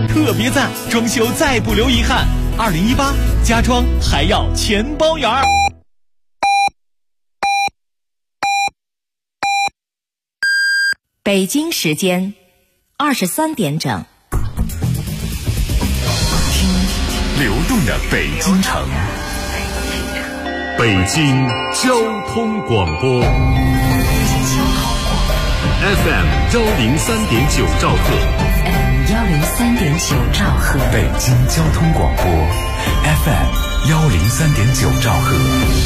特别赞，装修再不留遗憾。2018家装还要全包圆儿。 北京时间23点整， 听流动的北京城，北京交通广播 FM 103.9兆赫 103.9兆赫， 北京交通广播 FM 103.9兆赫。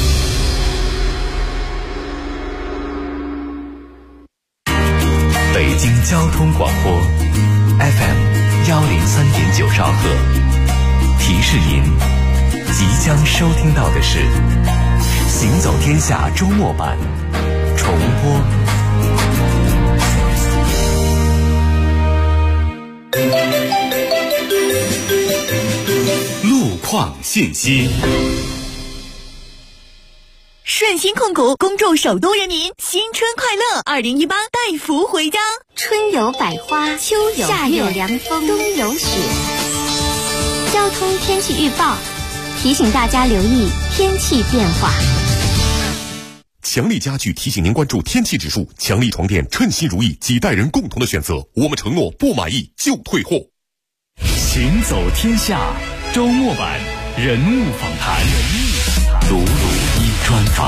北京交通广播 FM 103.9兆赫，提示您，即将收听到的是《行走天下》周末版重播。路况信息。 顺心控股恭祝首都人民新春快乐！2018带福回家， 春有百花，秋有夏有凉风，冬有雪。交通天气预报提醒大家留意天气变化。 强力家具提醒您关注天气指数，强力床垫称心如意，几代人共同的选择。我们承诺不满意就退货。 行走天下周末版人物访谈，鲁鲁一专访。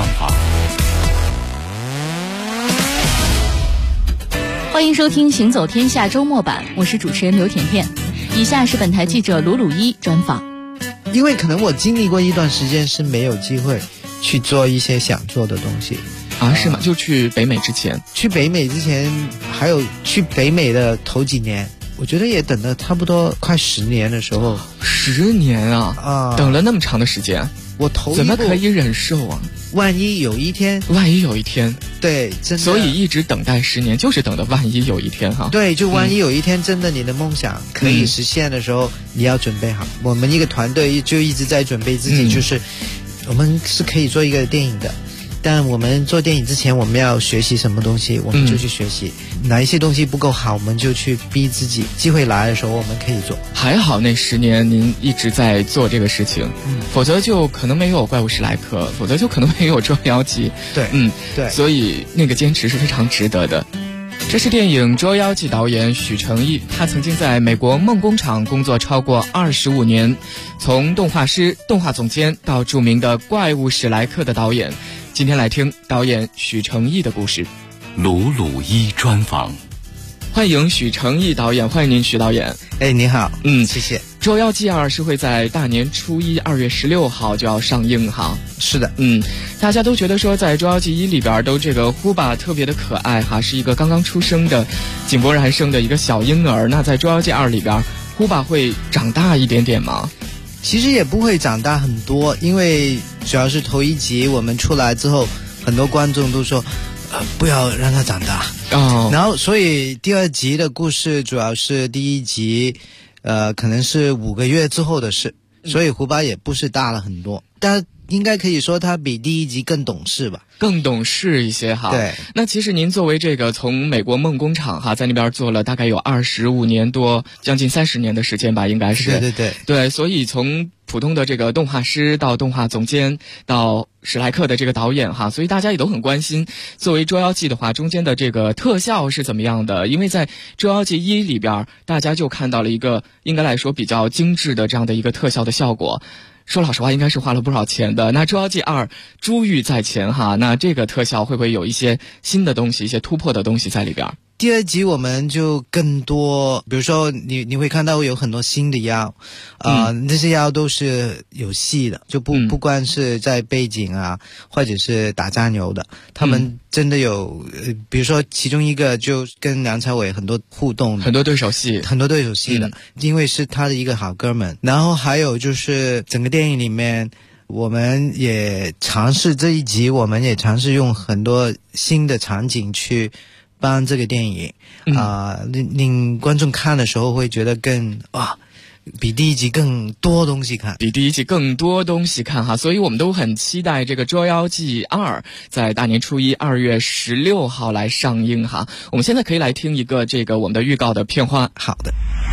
欢迎收听行走天下周末版，我是主持人刘甜甜。以下是本台记者鲁鲁一专访。 因为可能我经历过一段时间是没有机会去做一些想做的东西啊，是吗？就去北美之前， 还有去北美的头几年，我觉得也等了差不多快10年的时候。 10年啊！等了那么长的时间， 我头一步怎么可以忍受啊？ 万一有一天，对，真的， 所以一直等待10年，就是等的万一有一天哈。 对，就万一有一天真的你的梦想可以实现的时候，你要准备好。我们一个团队就一直在准备自己，就是我们是可以做一个电影的，但我们做电影之前，我们要学习什么东西，我们就去学习。哪一些东西不够好，我们就去逼自己。机会来的时候，我们可以做。 还好那10年您一直在做这个事情，否则就可能没有怪物史莱克，否则就可能没有捉妖记。 对，对， 所以那个坚持是非常值得的。这是电影《捉妖记》导演许成义，他曾经在美国梦工厂工作超过25年，从动画师、动画总监到著名的怪物史莱克的导演。今天来听导演许成义的故事。 鲁鲁一专访， 欢迎许成义导演，欢迎您许导演。 你好，谢谢。 《捉妖记2》是会在大年初一2月16号就要上映哈。 是的， 大家都觉得说在《捉妖记1》里边都这个呼巴特别的可爱哈，是一个刚刚出生的井柏然生的一个小婴儿。那在《捉妖记2》里边，呼巴会长大一点点吗？ 其实也不会长大很多，因为主要是头一集我们出来之后，很多观众都说不要让他长大然后所以第2集的故事主要是第1集可能是5个月之后的事，所以胡巴也不是大了很多，但应该可以说他比第1集更懂事吧， 更懂事一些哈。 对， 那其实您作为这个从美国梦工厂哈，在那边做了大概有25年多，将近30年的时间吧，应该是。对，所以从普通的这个动画师到动画总监到史莱克的这个导演哈，所以大家也都很关心，作为捉妖记的话，中间的这个特效是怎么样的？因为在捉妖记1里边，大家就看到了一个应该来说比较精致的这样的一个特效的效果。说老实话，应该是花了不少钱的。那《捉妖记2》珠玉在前哈，那这个特效会不会有一些新的东西，一些突破的东西在里边？ 第2集我们就更多，比如说你会看到有很多新的妖，那些妖都是有戏的，就不光是在背景啊，或者是打酱油的，他们真的有，比如说其中一个就跟梁朝伟很多互动， 很多对手戏的，因为是他的一个好哥们。然后还有就是整个电影里面，我们也尝试这一集，我们也尝试用很多新的场景去帮这个电影令观众看的时候会觉得更比第1集更多东西看， 哈，所以我们都很期待这个《捉妖记2》在大年初一2月16号来上映哈。我们现在可以来听一个这个我们的预告的片花。 好的。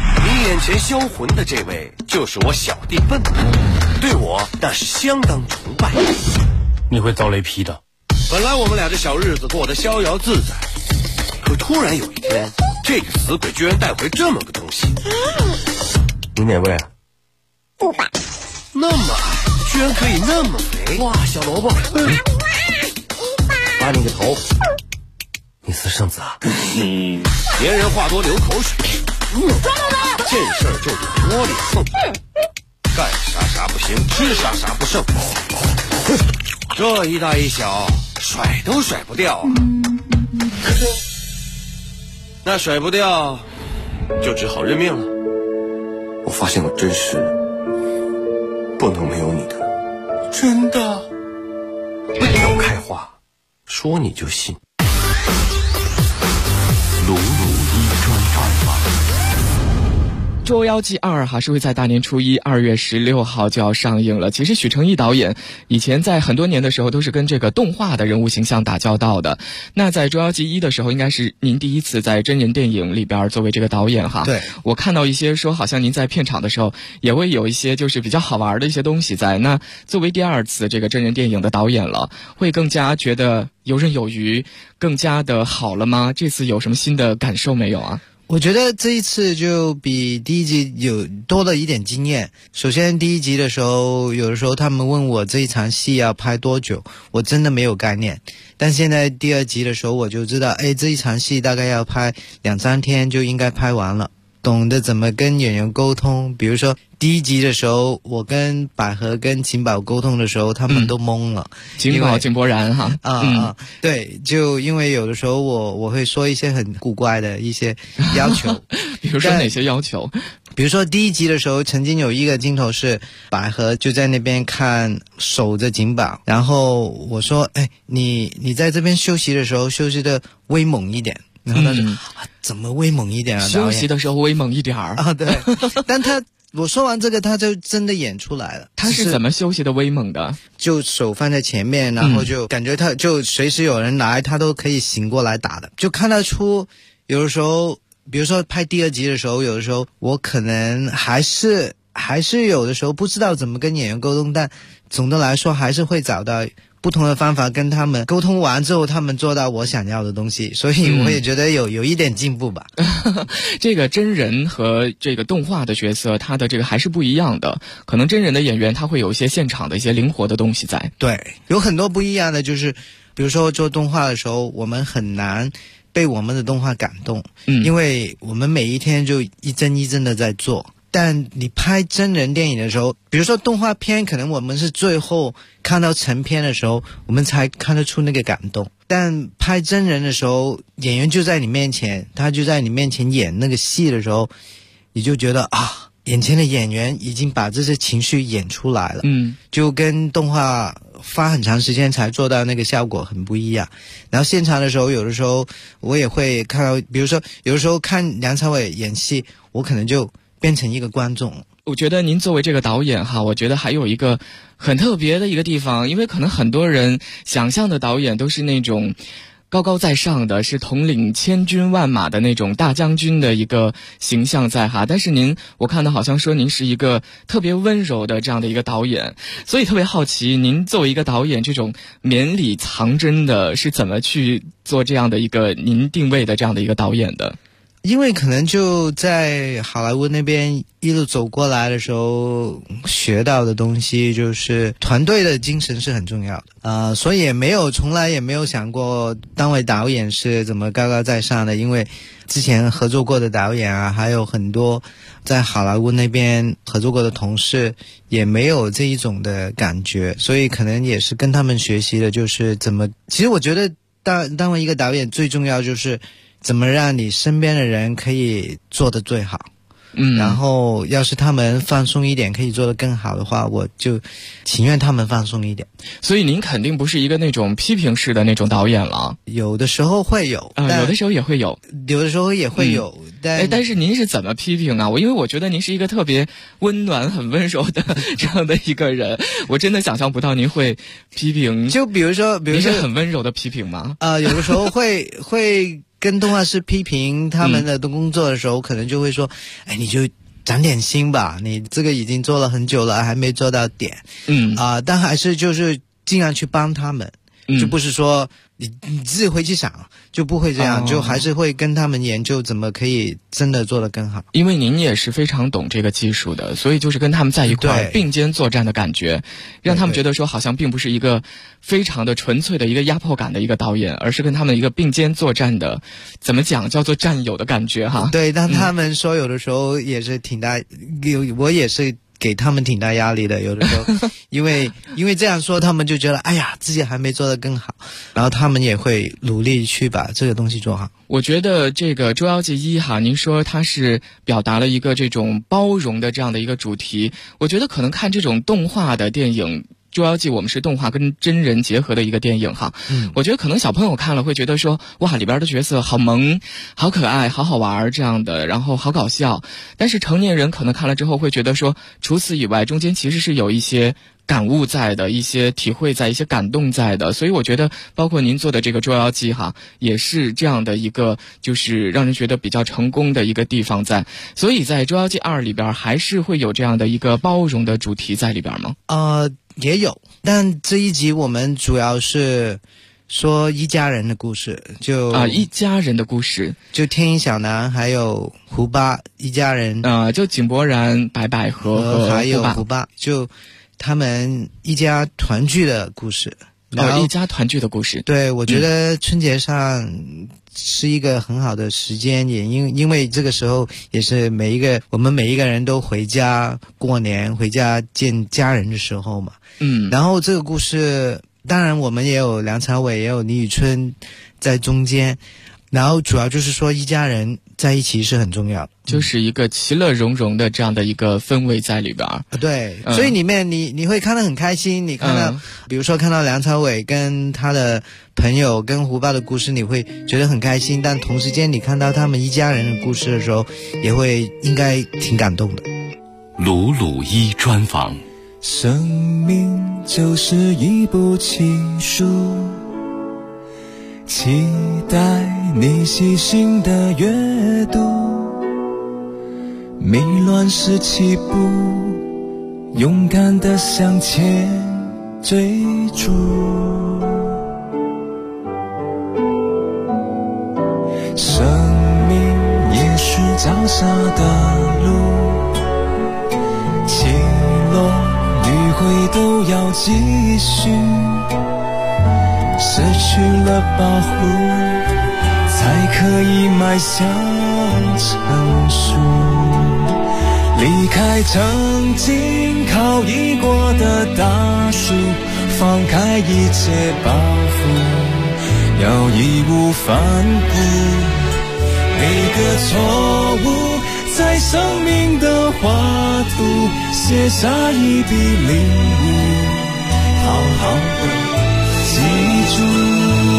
眼前销魂的这位就是我小弟笨笨，对我那是相当崇拜。 你会遭雷劈的。 本来我们俩这小日子过得逍遥自在，可突然有一天，这个死鬼居然带回这么个东西。 你哪位啊？ 不吧，那么矮，居然可以那么肥！ 哇，小萝卜，拔你个头！你私生子啊！ 别人话多流口水，见事儿就得窝里横，干啥不行，吃啥不剩。这一大一小，甩都甩不掉啊！那甩不掉，就只好认命了。 我发现我真是不能没有你的。 真的？ 要开话，说你就信。 鲁鲁一专访。 捉妖记2哈是会在大年初一2月16号就要上映了。其实许成义导演以前在很多年的时候都是跟这个动画的人物形象打交道的。那在捉妖记1的时候，应该是您第一次在真人电影里边作为这个导演哈。 对， 我看到一些说好像您在片场的时候也会有一些就是比较好玩的一些东西在。那作为第2次这个真人电影的导演了，会更加觉得游刃有余，更加的好了吗？这次有什么新的感受没有啊？ 我觉得这一次就比第一集有多了一点经验。首先第一集的时候，有的时候他们问我这一场戏要拍多久，我真的没有概念。但现在第2集的时候我就知道，这一场戏大概要拍2-3天就应该拍完了，懂得怎么跟演员沟通。比如说第一集的时候，我跟百合跟秦宝沟通的时候，他们都懵了。 秦宝井柏然哈， 对，就因为有的时候我会说一些很古怪的一些要求。 比如说哪些要求？ 比如说第一集的时候，曾经有一个镜头是百合就在那边守着景宝，然后我说，你在这边休息的时候休息的威猛一点。然后他说，怎么威猛一点啊？ 休息的时候威猛一点啊？ 对。但我说完这个，他就真的演出来了。 他是怎么休息的威猛的？ 就手放在前面，然后就感觉他就随时有人来，他都可以醒过来打的。就看得出，有的时候，比如说拍第2集的时候，有的时候我可能还是有的时候不知道怎么跟演员沟通，但总的来说还是会找到不同的方法跟他们沟通完之后，他们做到我想要的东西，所以我也觉得有一点进步吧。 这个真人和这个动画的角色，他的这个还是不一样的。可能真人的演员他会有一些现场的一些灵活的东西在。 对，有很多不一样的，就是比如说做动画的时候，我们很难被我们的动画感动，因为我们每一天就一帧一帧的在做。但你拍真人电影的时候，比如说动画片，可能我们是最后看到成片的时候，我们才看得出那个感动。但拍真人的时候，演员就在你面前，他就在你面前演那个戏的时候，你就觉得眼前的演员已经把这些情绪演出来了。就跟动画花很长时间才做到那个效果很不一样。然后现场的时候，有的时候我也会看到，比如说有的时候看梁朝伟演戏，我可能就变成一个观众。 我觉得您作为这个导演哈，我觉得还有一个很特别的一个地方，因为可能很多人想象的导演都是那种高高在上的，是统领千军万马的那种大将军的一个形象在哈。但是我看到好像说您是一个特别温柔的这样的一个导演，所以特别好奇，您作为一个导演，这种绵里藏针的是怎么去做这样的一个您定位的这样的一个导演的？ 因为可能就在好莱坞那边一路走过来的时候，学到的东西就是团队的精神是很重要的。所以从来也没有想过当为导演是怎么高高在上的，因为之前合作过的导演啊，还有很多在好莱坞那边合作过的同事也没有这一种的感觉，所以可能也是跟他们学习的，就是其实我觉得当为一个导演最重要就是怎么让你身边的人可以做得最好。然后要是他们放松一点可以做得更好的话，我就情愿他们放松一点。 所以您肯定不是一个那种批评式的那种导演了。 有的时候会有， 有的时候也会有， 有的时候也会有。 但是您是怎么批评啊？因为我觉得您是一个特别温暖很温柔的这样的一个人，我真的想象不到您会批评。 就比如说您是很温柔的批评吗？ 有的时候会跟动画师批评他们的工作的时候，可能就会说，你就长点心吧，你这个已经做了很久了，还没做到点。但还是就是尽量去帮他们，就不是说你自己回去想，就不会这样，就还是会跟他们研究怎么可以真的做得更好。 因为您也是非常懂这个技术的，所以就是跟他们在一块并肩作战的感觉，让他们觉得说好像并不是一个非常的纯粹的一个压迫感的一个导演，而是跟他们一个并肩作战的，怎么讲叫做战友的感觉哈。 对，但他们说有的时候也是挺大，我也是给他们挺大压力的，有的时候因为这样说他们就觉得哎呀自己还没做得更好，然后他们也会努力去把这个东西做好。 我觉得这个《捉妖记1》哈，您说它是表达了一个这种包容的这样的一个主题，我觉得可能看这种动画的电影捉妖记我们是动画跟真人结合的一个电影哈，我觉得可能小朋友看了会觉得说哇里边的角色好萌好可爱好好玩这样的，然后好搞笑，但是成年人可能看了之后会觉得说除此以外中间其实是有一些感悟在的，一些体会在，一些感动在的，所以我觉得包括您做的这个捉妖记哈也是这样的一个就是让人觉得比较成功的一个地方在，所以在捉妖记2里边还是会有这样的一个包容的主题在里边吗？ 也有，但这一集我们主要是说一家人的故事， 一家人的故事， 就天音小男还有胡巴一家人， 就井柏然、白百合还有胡巴，就他们一家团聚的故事。 一家团聚的故事。 对，我觉得春节上是一个很好的时间，也因为这个时候也是我们每一个人都回家过年，回家见家人的时候嘛。然后这个故事当然我们也有梁朝伟也有倪宇春在中间，然后主要就是说一家人在一起是很重要的， 就是一个其乐融融的这样的一个氛围在里边。 对，所以里面你会看得很开心，你看到比如说看到梁朝伟跟他的朋友跟胡巴的故事你会觉得很开心，但同时间你看到他们一家人的故事的时候也会应该挺感动的。 鲁鲁一专访。 生命就是一部奇书，期待你细心的阅读，迷乱时起步，勇敢地向前追逐。生命也是脚下的路，起落迂回都要继续，失去了保护才可以迈向成熟，离开曾经靠依过的大树，放开一切包袱，要义无反顾。每个错误在生命的画图写下一笔领悟，好好的记住。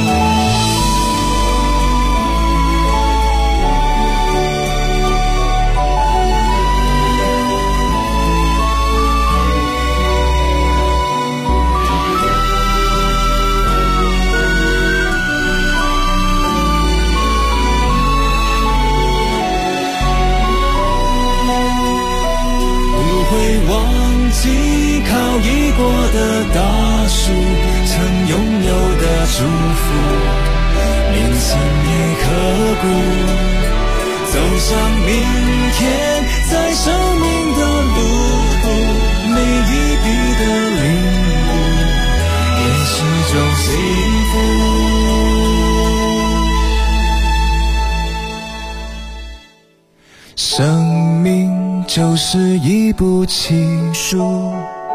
靠依过的大树，曾拥有的祝福，铭心也刻骨。走向明天，在生命的路途，每一笔的领悟，也是种幸福。生命就是一部奇书，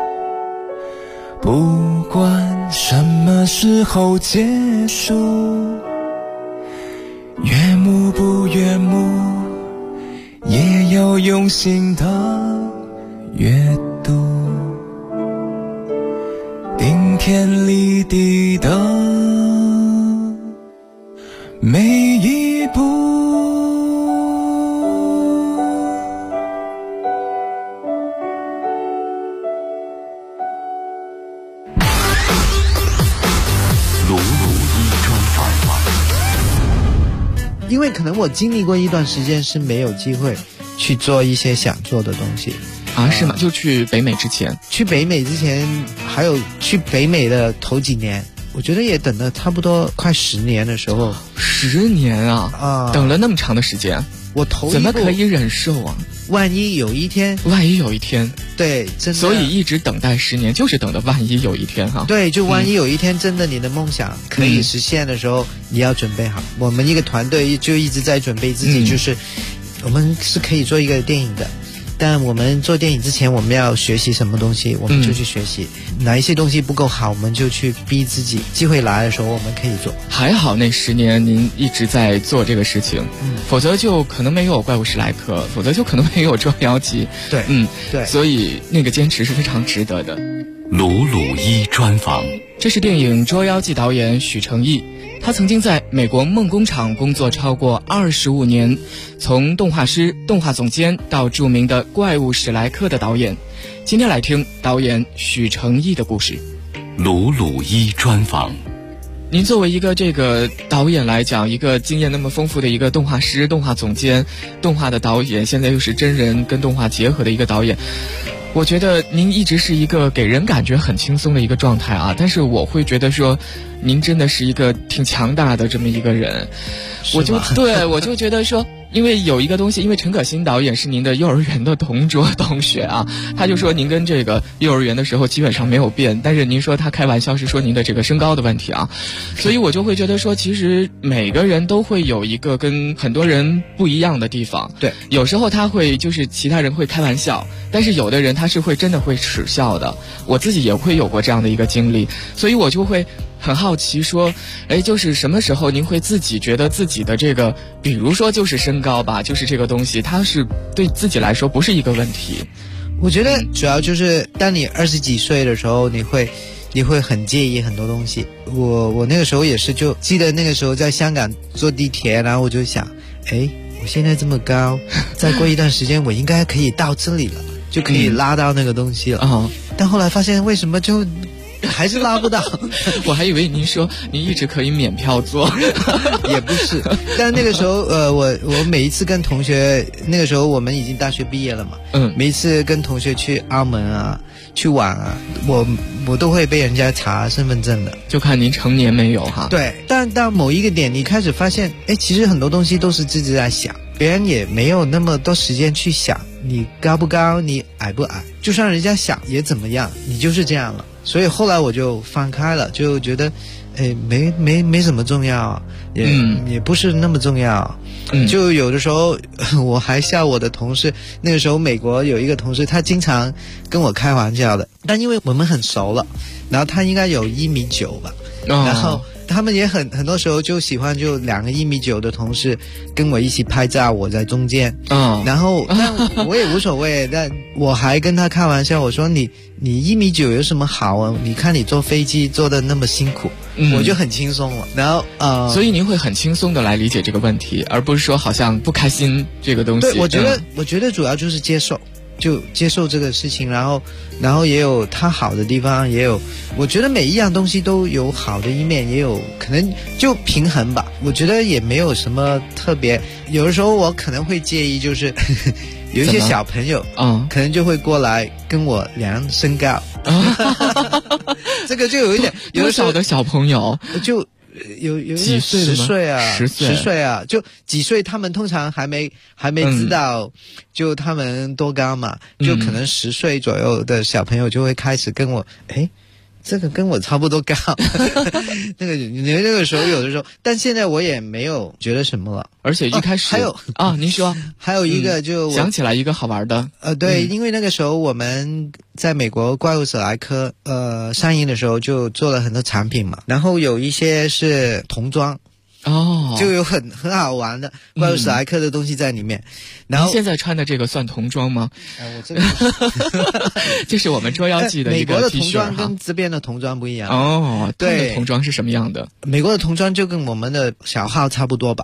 不管什么时候结束，悦目不悦目，也要用心的阅读，顶天立地的每一步。 因为可能我经历过一段时间是没有机会去做一些想做的东西。 啊，是吗？就去北美之前？ 去北美之前，还有去北美的头几年，我觉得也等了差不多快10年的时候。 10年啊！等了那么长的时间， 我头怎么可以忍受啊？ 万一有一天，对，真的。 所以一直等待10年，就是等的万一有一天哈。 对，就万一有一天真的你的梦想可以实现的时候，你要准备好。我们一个团队就一直在准备自己，就是我们是可以做一个电影的。但我们做电影之前，我们要学习什么东西，我们就去学习。哪一些东西不够好，我们就去逼自己。机会来的时候，我们可以做。 还好那10年您一直在做这个事情，否则就可能没有怪物史莱克，否则就可能没有捉妖记。 对，对， 所以那个坚持是非常值得的。 鲁鲁一专访， 这是电影《捉妖记》导演许成义。他曾经在美国梦工厂工作超过25年，从动画师、动画总监到著名的怪物史莱克的导演。今天来听导演许成义的故事。 鲁鲁一专访。 您作为一个这个导演来讲，一个经验那么丰富的一个动画师、动画总监、动画的导演，现在又是真人跟动画结合的一个导演，我觉得您一直是一个给人感觉很轻松的一个状态啊，但是我会觉得说您真的是一个挺强大的这么一个人。我就觉得说，因为有一个东西，因为陈可辛导演是您的幼儿园的同桌同学啊，他就说您跟这个幼儿园的时候基本上没有变，但是您说他开玩笑是说您的这个身高的问题啊，所以我就会觉得说，其实每个人都会有一个跟很多人不一样的地方。 对， 有时候他会就是其他人会开玩笑，但是有的人他是会真的会耻笑的，我自己也会有过这样的一个经历，所以我就会很好奇说，就是什么时候您会自己觉得自己的这个，比如说就是身高吧，就是这个东西，它是对自己来说不是一个问题。 我觉得主要就是当你20几岁的时候，你会很介意很多东西。我那个时候也是，就记得那个时候在香港坐地铁，然后我就想，我现在这么高，再过一段时间我应该可以到这里了，就可以拉到那个东西了。但后来发现为什么就还是拉不到。 我还以为您说您一直可以免票坐。 也不是，但那个时候我每一次跟同学，那个时候我们已经大学毕业了嘛，每一次跟同学去澳门啊去玩啊，我都会被人家查身份证的， 就看您成年没有哈。 对，但到某一个点你开始发现，其实很多东西都是自己在想，别人也没有那么多时间去想你高不高，你矮不矮，就算人家想也怎么样，你就是这样了。所以后来我就放开了，就觉得没什么重要，也不是那么重要。就有的时候我还笑我的同事，那个时候美国有一个同事，他经常跟我开玩笑的，但因为我们很熟了，然后他应该有1.9米吧，然后他们也很多时候就喜欢就2个1.9米的同事跟我一起拍照，我在中间，然后但我也无所谓，但我还跟他开玩笑，我说你1.9米有什么好啊？你看你坐飞机坐得那么辛苦，我就很轻松了。然后所以您会很轻松的来理解这个问题，而不是说好像不开心这个东西。 对，我觉得主要就是接受。就接受这个事情，然后也有它好的地方，也有我觉得每一样东西都有好的一面，也有可能就平衡吧。我觉得也没有什么特别，有的时候我可能会介意，就是有一些小朋友可能就会过来跟我量身高，这个就有一点，有多少的小朋友就有几岁 10岁啊 ，10 岁啊，就几岁，他们通常还没知道，就他们多高嘛，就可能10岁左右的小朋友就会开始跟我，这个跟我差不多高，那个时候有的时候，但现在我也没有觉得什么了。 而且一开始还有您说还有一个就想起来一个好玩的， 对，因为那个时候我们在美国怪物史莱克上映的时候就做了很多产品嘛，然后有一些是童装。就有很好玩的怪物史莱克的东西在里面。然后您现在穿的这个算童装吗？ 我这个这是我们捉妖记的一个 T 恤。 美国的童装跟这边的童装不一样。 对，他们的童装是什么样的？ 美国的童装就跟我们的小号差不多吧。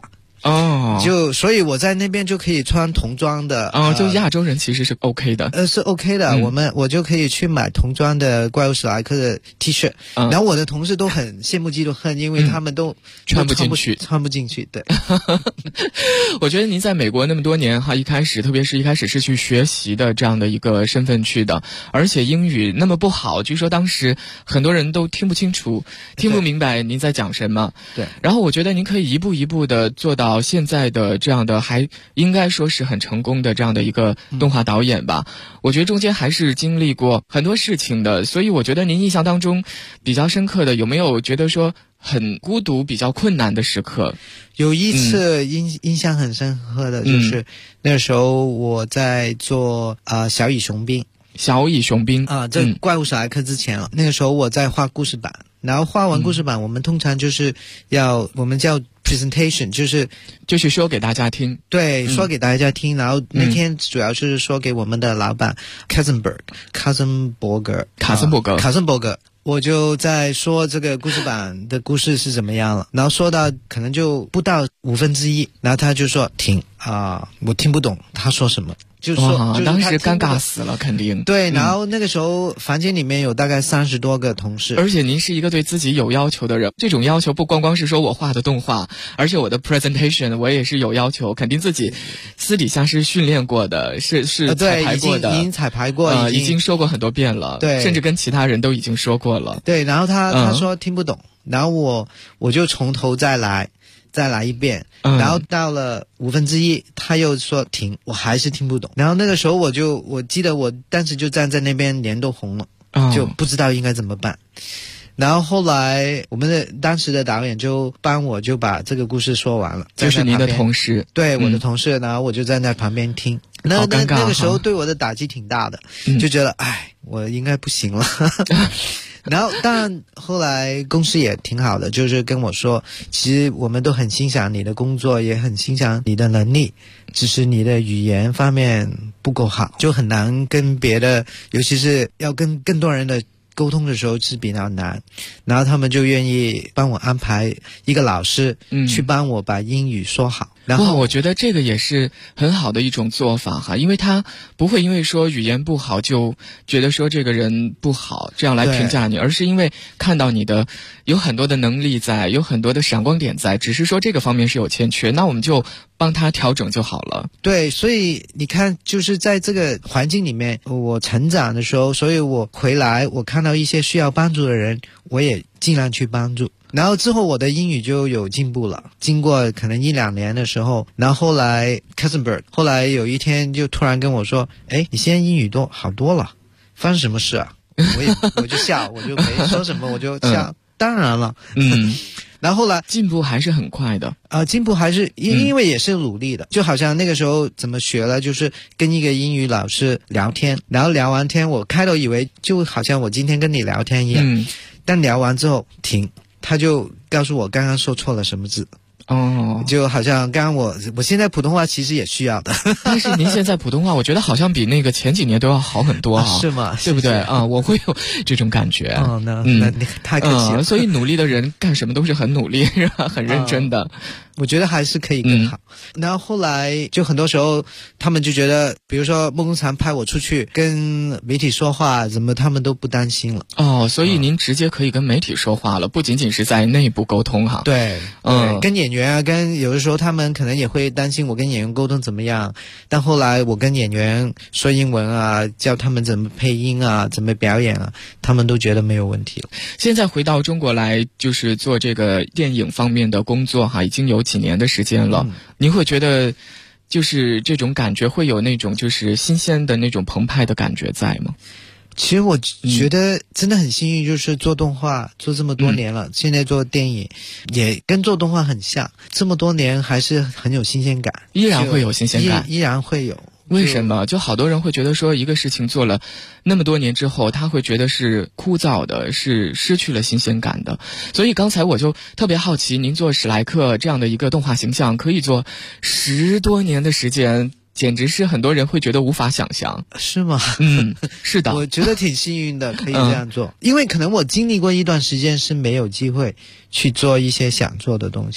哦， 所以我在那边就可以穿童装的。 就亚洲人其实是 OK 的。 是 OK 的，我就可以去买童装的怪物史莱克的 T 恤，然后我的同事都很羡慕嫉妒恨，因为他们都穿不进去。对。 我觉得您在美国那么多年哈，特别是一开始是去学习的这样的一个身份去的，而且英语那么不好，据说当时很多人都听不清楚，听不明白您在讲什么。 对。 然后我觉得您可以一步一步的做到现在的这样的，还应该说是很成功的这样的一个动画导演吧。我觉得中间还是经历过很多事情的，所以我觉得您印象当中比较深刻的，有没有觉得说很孤独、比较困难的时刻？ 有一次印象很深刻的就是那个时候我在做小蚁雄兵这怪物史莱克之前了。那个时候我在画故事板，然后画完故事板，我们通常就是我们叫 presentation， 就是说给大家听。 对，说给大家听。然后那天主要是说给我们的老板卡森伯格。我就在说这个故事版的故事是怎么样了，然后说到可能就不到1/5，然后他就说停我听不懂他说什么，就是当时尴尬死了，肯定。 对，然后那个时候房间里面有大概30多个同事， 而且您是一个对自己有要求的人，这种要求不光光是说我画的动画，而且我的 presentation 我也是有要求，肯定自己私底下是训练过的，是彩排过的， 已经彩排过， 已经说过很多遍了， 对， 甚至跟其他人都已经说过了。 对，然后他说听不懂，然后我就从头再来一遍，然后到了1/5，他又说停，我还是听不懂。然后那个时候我记得我当时就站在那边脸都红了，就不知道应该怎么办。然后后来我们的当时的导演就帮我就把这个故事说完了， 就是您的同事。 对，我的同事，然后我就站在旁边听。那个时候对我的打击挺大的，就觉得我应该不行了。然后当然后来公司也挺好的，就是跟我说其实我们都很欣赏你的工作，也很欣赏你的能力，只是你的语言方面不够好，就很难跟别的，尤其是要跟更多人的沟通的时候是比较难。然后他们就愿意帮我安排一个老师去帮我把英语说好。然后我觉得这个也是很好的一种做法哈，因为他不会因为说语言不好就觉得说这个人不好这样来评价你，而是因为看到你的有很多的能力在，有很多的闪光点在，只是说这个方面是有欠缺，那我们就帮他调整就好了。 对，所以你看就是在这个环境里面我成长的时候，所以我回来我看到一些需要帮助的人，我也尽量去帮助。然后之后我的英语就有进步了，经过可能1-2年的时候，然后后来 Katzenberg 后来有一天就突然跟我说，你现在英语都好多了，发生什么事啊？我就笑，我就没说什么，我就笑。当然了，然后后来进步还是很快的进步还是因为也是努力的，就好像那个时候怎么学了，就是跟一个英语老师聊天，然后聊完天，我开头以为就好像我今天跟你聊天一样，但聊完之后停，他就告诉我刚刚说错了什么字。就好像刚刚我现在普通话其实也需要的， 但是您现在普通话我觉得好像比那个前几年都要好很多是吗？ 对不对我会有这种感觉。 那你太客气了。 所以努力的人干什么都是很努力很认真的。 我觉得还是可以更好。然后后来就很多时候他们就觉得，比如说梦工厂派我出去跟媒体说话，怎么他们都不担心了。 所以您直接可以跟媒体说话了，不仅仅是在内部沟通哈。 对，跟演员跟有的时候他们可能也会担心我跟演员沟通怎么样，但后来我跟演员说英文教他们怎么配音怎么表演他们都觉得没有问题了。 现在回到中国来，就是做这个电影方面的工作已经有几年的时间了，您会觉得就是这种感觉会有那种就是新鲜的那种澎湃的感觉在吗？ 其实我觉得真的很幸运，就是做动画做这么多年了，现在做电影也跟做动画很像，这么多年还是很有新鲜感， 依然会有新鲜感， 依然会有。 为什么？就好多人会觉得说一个事情做了那么多年之后，他会觉得是枯燥的，是失去了新鲜感的。所以刚才我就特别好奇，您做史莱克这样的一个动画形象可以做10多年的时间，简直是很多人会觉得无法想象。 是吗？ 是的。 我觉得挺幸运的，可以这样做。因为可能我经历过一段时间是没有机会去做一些想做的东西。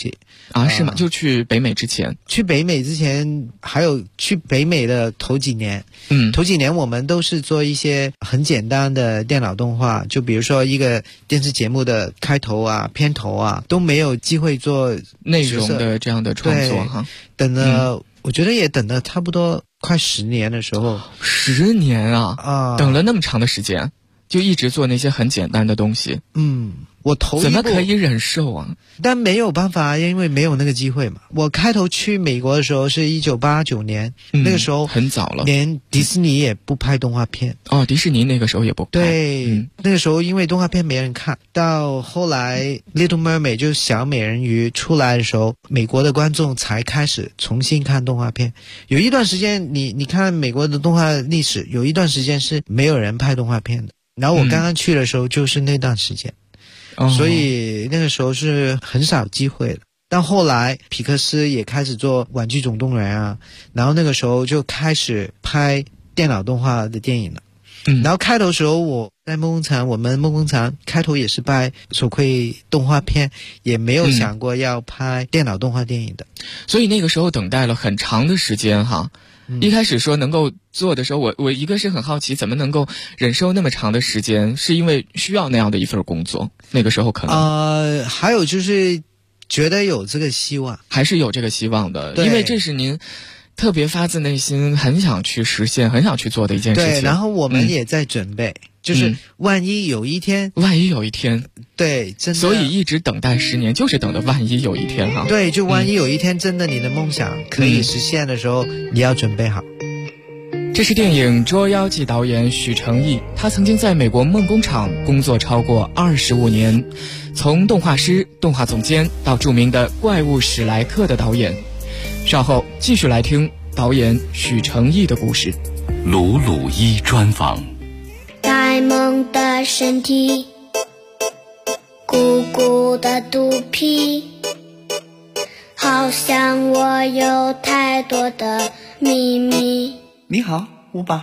啊？是吗？就去北美之前？ 去北美之前，还有去北美的头几年，头几年我们都是做一些很简单的电脑动画，就比如说一个电视节目的开头啊、片头啊，都没有机会做内容的这样的创作哈。 等了，我觉得也等了差不多快10年的时候。 10年啊！等了那么长的时间，就一直做那些很简单的东西。我头一步怎么可以忍受啊？ 但没有办法，因为没有那个机会嘛。我开头去美国的时候是1989年，那个时候很早了， 连迪士尼也不拍动画片。 迪士尼那个时候也不拍。 对，那个时候因为动画片没人看，到后来 Little Mermaid 就小美人鱼出来的时候，美国的观众才开始重新看动画片。有一段时间，你看美国的动画历史，有一段时间是没有人拍动画片的。然后我刚刚去的时候就是那段时间。所以那个时候是很少机会的。但后来皮克斯也开始做玩具总动员啊，然后那个时候就开始拍电脑动画的电影了。然后开头的时候我在梦工厂，我们梦工厂开头也是拍手绘动画片，也没有想过要拍电脑动画电影的。 所以那个时候等待了很长的时间哈。一开始说能够做的时候，我一个是很好奇，怎么能够忍受那么长的时间？是因为需要那样的一份工作？那个时候可能还有就是觉得有这个希望， 还是有这个希望的，因为这是您特别发自内心很想去实现、很想去做的一件事情。 对，然后我们也在准备，就是万一有一天，对，真的， 所以一直等待10年，就是等的万一有一天哈。 对，就万一有一天真的你的梦想可以实现的时候，你要准备好。 这是电影《捉妖记》导演许成义，他曾经在美国梦工厂工作超过25年，从动画师、动画总监到著名的怪物史莱克的导演。稍后继续来听导演许成义的故事。 鲁鲁一专访。 呆萌的身体，鼓鼓的肚皮，好像我有太多的秘密。 你好，乌巴。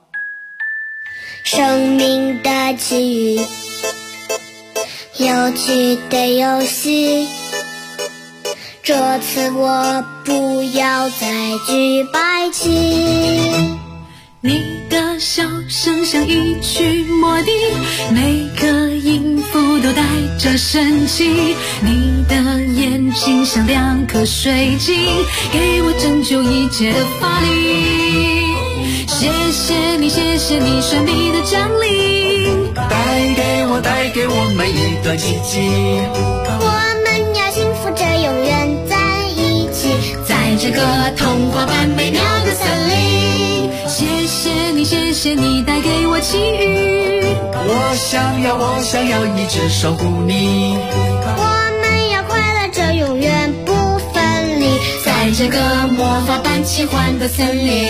生命的奇遇，有趣的游戏，这次我不要再举白旗。 你的笑声像一曲魔笛，每个音符都带着神奇。你的眼睛像2颗水晶，给我拯救一切的法力。谢谢你，谢谢你神秘的降临， 带给我每一段奇迹。 我们要幸福着永远在一起， 在这个童话般美妙的森林。谢谢你，谢谢你带给我奇遇。 我想要一直守护你。 我们要快乐着永远不分离， 在这个魔法般奇幻的森林。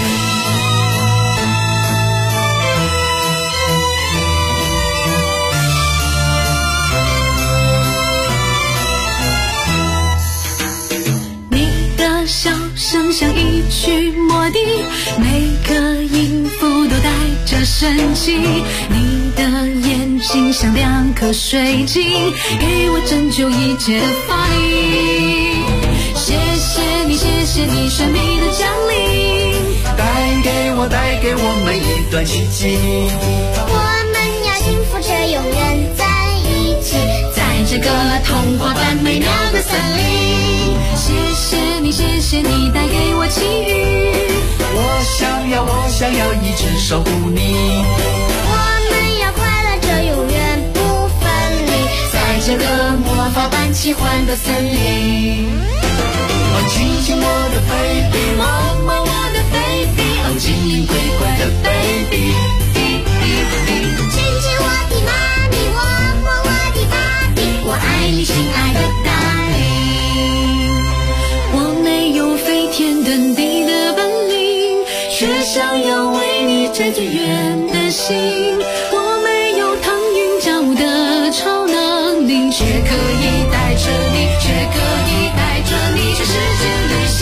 笑声像一曲魔笛，每个音符都带着神奇。你的眼睛像2颗水晶，给我拯救一切的法力。谢谢你，谢谢你神秘的降临， 带给我每一段奇迹。 我们要幸福着永远在一起， 在这个童话般美妙的森林。谢谢你，谢谢你带给我奇遇。 我想要一直守护你。 我们要快乐着永远不分离， 在这个魔法般奇幻的森林。 亲亲我的 baby， 摸摸我的 baby， 精灵乖乖的 baby， 亲亲我的妈咪，我摸我的爸比， 我爱你亲爱的大力。我没有飞天遁地的本领，却想要为你摘最远的星。我没有腾云驾雾的超能力，却可以带着你，全世界旅行。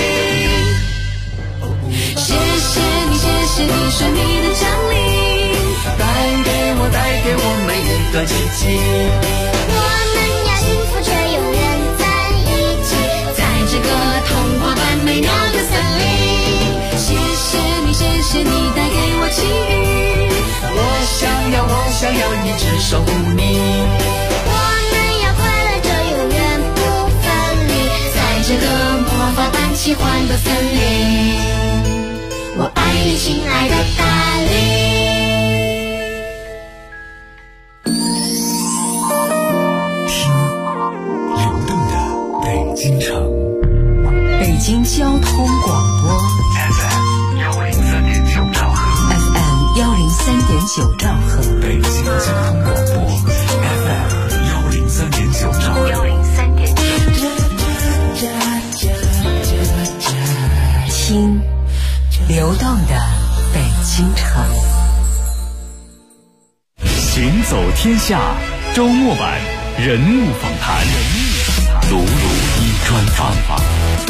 谢谢你，谢谢你神秘的降临， 带给我每一段奇迹。 我们要幸福着永远在一一直守护你。 我们要快乐着永远不分离，在这个魔法般奇幻的森林。我爱你，亲爱的大理。 北京城， 北京交通广播 FM 103.9兆赫 ，FM 103.9兆赫， 北京交通广播 FM 103.9兆赫 ，103.9。听流动的北京城， 行走天下周末版人物访谈。 鲁鲁一专访。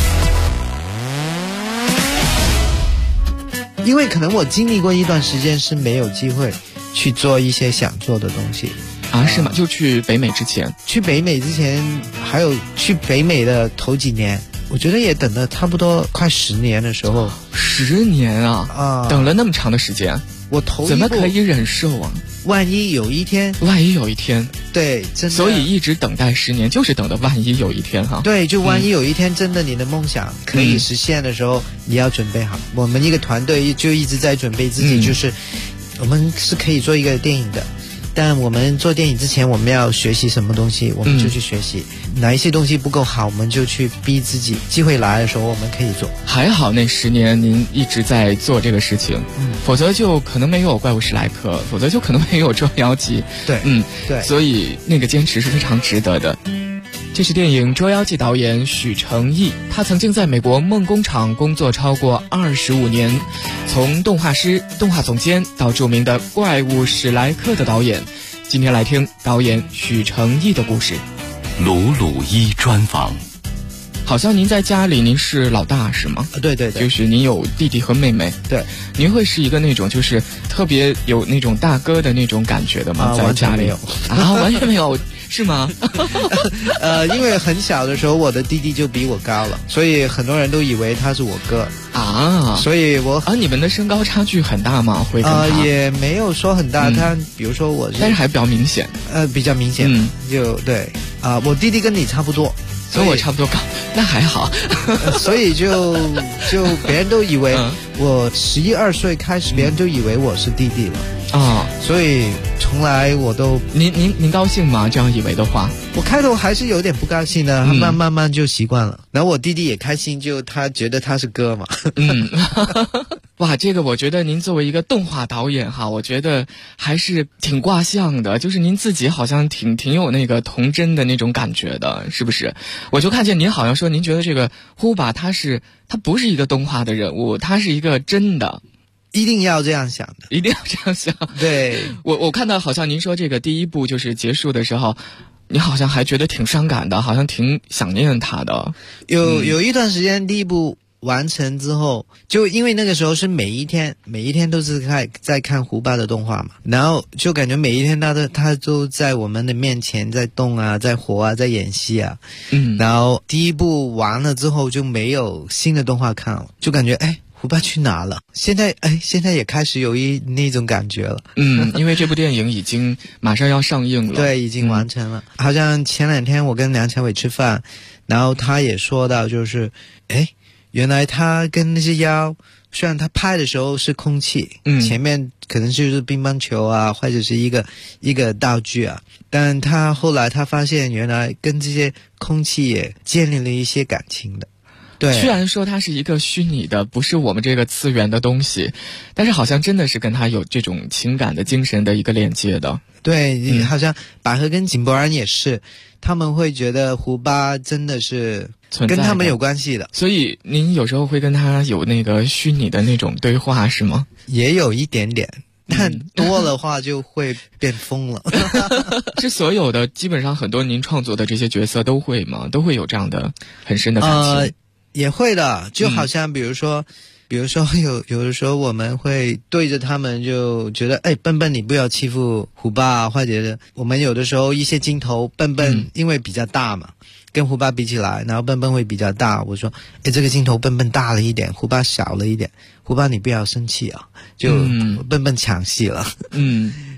因为可能我经历过一段时间是没有机会去做一些想做的东西啊，是吗？就去北美之前， 还有去北美的头几年，我觉得也等了差不多快10年的时候。 10年啊！等了那么长的时间， 我头一步怎么可以忍受啊？ 万一有一天，对，真的， 所以一直等待10年，就是等的万一有一天哈。 对，就万一有一天真的你的梦想可以实现的时候，你要准备好。我们一个团队就一直在准备自己，就是我们是可以做一个电影的，但我们做电影之前，我们要学习什么东西，我们就去学习。哪一些东西不够好，我们就去逼自己。机会来的时候，我们可以做。 还好那10年您一直在做这个事情，否则就可能没有怪物史莱克，否则就可能没有捉妖记。 对，对， 所以那个坚持是非常值得的。这是电影《捉妖记》导演许成义，他曾经在美国梦工厂工作超过25年，从动画师、动画总监到著名的怪物史莱克的导演。今天来听导演许成义的故事。 鲁鲁一专访。 好像您在家里您是老大是吗？ 对， 就是您有弟弟和妹妹。 对， 您会是一个那种就是特别有那种大哥的那种感觉的吗？在家里完全没有是吗？ 因为很小的时候我的弟弟就比我高了，所以很多人都以为他是我哥啊。 所以你们的身高差距很大吗？会也没有说很大，他比如说我是， 但是还比较明显。 比较明显，就对我弟弟跟你差不多。 所以我差不多高，那还好。 所以就别人都以为我11、12岁开始，别人就以为我是弟弟了啊。所以从来我都您高兴吗？这样以为的话， 我开头还是有点不高兴的，慢慢就习惯了。然后我弟弟也开心，就他觉得他是哥嘛。 哇，这个我觉得您作为一个动画导演哈，我觉得还是挺卦象的，就是您自己好像挺有那个童真的那种感觉的，是不是？我就看见您好像说您觉得这个呼巴他不是一个动画的人物，他是一个真的。 一定要这样想的， 一定要这样想。 对， 我看到好像您说这个第一部就是结束的时候，你好像还觉得挺伤感的，好像挺想念他的。 有一段时间第一部完成之后，就因为那个时候是每一天都是在看胡巴的动画嘛，然后就感觉每一天他都在我们的面前在动啊，在活啊，在演戏啊。然后第一部完了之后就没有新的动画看了，就感觉胡巴去哪了？现在也开始有那种感觉了。 因为这部电影已经马上要上映了。 对，已经完成了。好像前2天我跟梁朝伟吃饭，然后他也说到就是原来他跟那些妖，虽然他拍的时候是空气，前面可能就是乒乓球啊，或者是一个道具啊，但他后来他发现原来跟这些空气也建立了一些感情的。对， 虽然说它是一个虚拟的，不是我们这个次元的东西，但是好像真的是跟他有这种情感的精神的一个链接的。 对，好像百合跟井柏然也是，他们会觉得胡巴真的是跟他们有关系的。 所以您有时候会跟他有那个虚拟的那种对话是吗？ 也有一点点，但多的话就会变疯了。 是所有的基本上很多您创作的这些角色都会吗？都会有这样的很深的感情？ 也会的，就好像比如说有的时候我们会对着他们就觉得笨笨你不要欺负胡巴，或者我们有的时候一些镜头笨笨因为比较大嘛，跟胡巴比起来，然后笨笨会比较大，我说这个镜头笨笨大了一点，胡巴小了一点，胡巴你不要生气啊，就笨笨抢戏了。